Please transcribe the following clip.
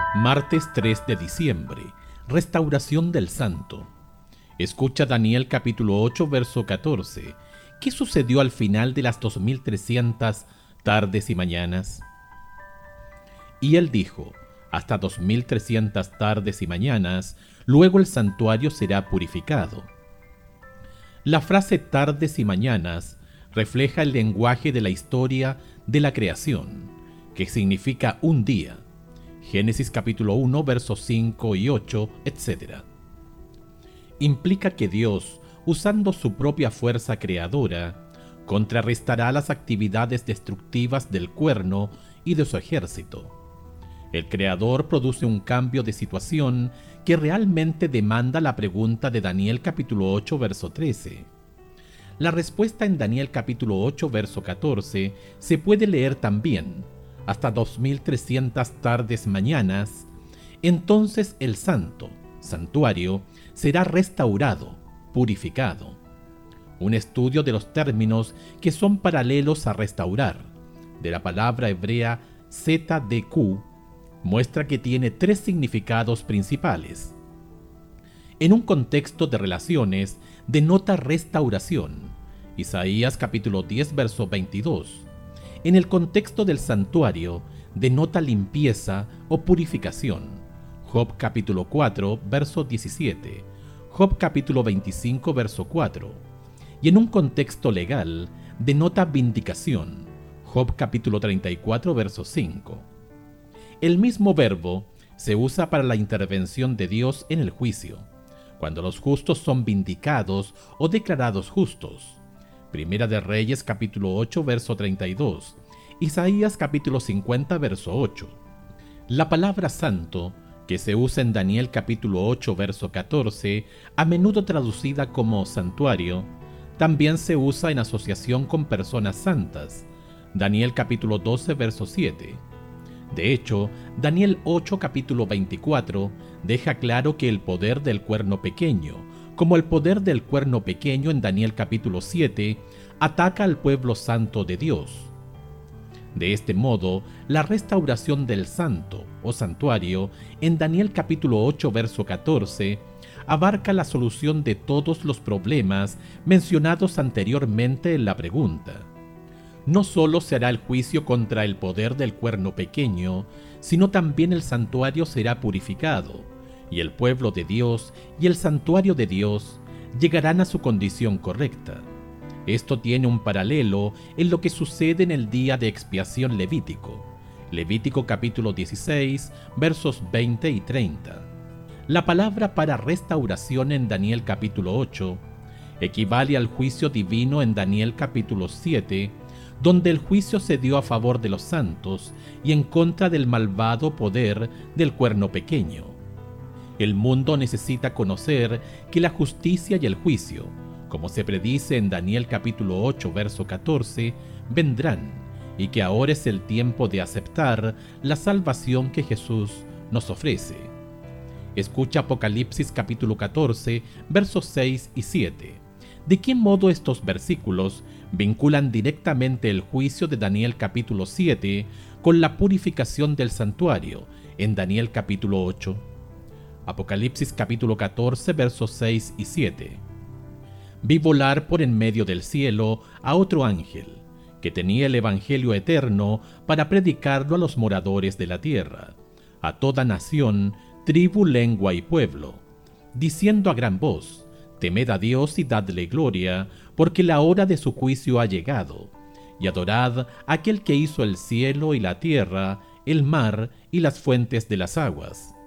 Martes 3 de diciembre. Restauración del Santo. Escucha Daniel capítulo 8, verso 14. ¿Qué sucedió al final de las 2300 tardes y mañanas? Y él dijo, hasta 2300 tardes y mañanas, luego el santuario será purificado. La frase tardes y mañanas refleja el lenguaje de la historia de la creación, que significa un día. Génesis capítulo 1, versos 5 y 8, etc. Implica que Dios, usando su propia fuerza creadora, contrarrestará las actividades destructivas del cuerno y de su ejército. El Creador produce un cambio de situación que realmente demanda la pregunta de Daniel capítulo 8, verso 13. La respuesta en Daniel capítulo 8, verso 14 se puede leer también, hasta 2300 tardes mañanas, entonces el santuario, será restaurado, purificado. Un estudio de los términos que son paralelos a restaurar, de la palabra hebrea tzedku, muestra que tiene tres significados principales. En un contexto de relaciones, denota restauración, Isaías capítulo 10, verso 22. En el contexto del santuario, denota limpieza o purificación, Job capítulo 4, verso 17, Job capítulo 25, verso 4. Y en un contexto legal, denota vindicación, Job capítulo 34, verso 5. El mismo verbo se usa para la intervención de Dios en el juicio, cuando los justos son vindicados o declarados justos. Primera de Reyes capítulo 8, verso 32, Isaías capítulo 50, verso 8. La palabra santo, que se usa en Daniel capítulo 8, verso 14, a menudo traducida como santuario, también se usa en asociación con personas santas, Daniel capítulo 12, verso 7. De hecho, Daniel 8, capítulo 24, deja claro que el poder del cuerno pequeño, como el poder del cuerno pequeño en Daniel capítulo 7, ataca al pueblo santo de Dios. De este modo, la restauración del santo o santuario en Daniel capítulo 8, verso 14, abarca la solución de todos los problemas mencionados anteriormente en la pregunta. No solo se hará el juicio contra el poder del cuerno pequeño, sino también el santuario será purificado, y el pueblo de Dios y el santuario de Dios llegarán a su condición correcta. Esto tiene un paralelo en lo que sucede en el día de expiación levítico, Levítico capítulo 16, versos 20 y 30. La palabra para restauración en Daniel capítulo 8 equivale al juicio divino en Daniel capítulo 7, donde el juicio se dio a favor de los santos y en contra del malvado poder del cuerno pequeño. El mundo necesita conocer que la justicia y el juicio, como se predice en Daniel capítulo 8, verso 14, vendrán, y que ahora es el tiempo de aceptar la salvación que Jesús nos ofrece. Escucha Apocalipsis capítulo 14, versos 6 y 7. ¿De qué modo estos versículos vinculan directamente el juicio de Daniel capítulo 7 con la purificación del santuario en Daniel capítulo 8? Apocalipsis capítulo 14, versos 6 y 7. Vi volar por en medio del cielo a otro ángel, que tenía el evangelio eterno para predicarlo a los moradores de la tierra, a toda nación, tribu, lengua y pueblo, diciendo a gran voz: temed a Dios y dadle gloria, porque la hora de su juicio ha llegado, y adorad a aquel que hizo el cielo y la tierra, el mar y las fuentes de las aguas.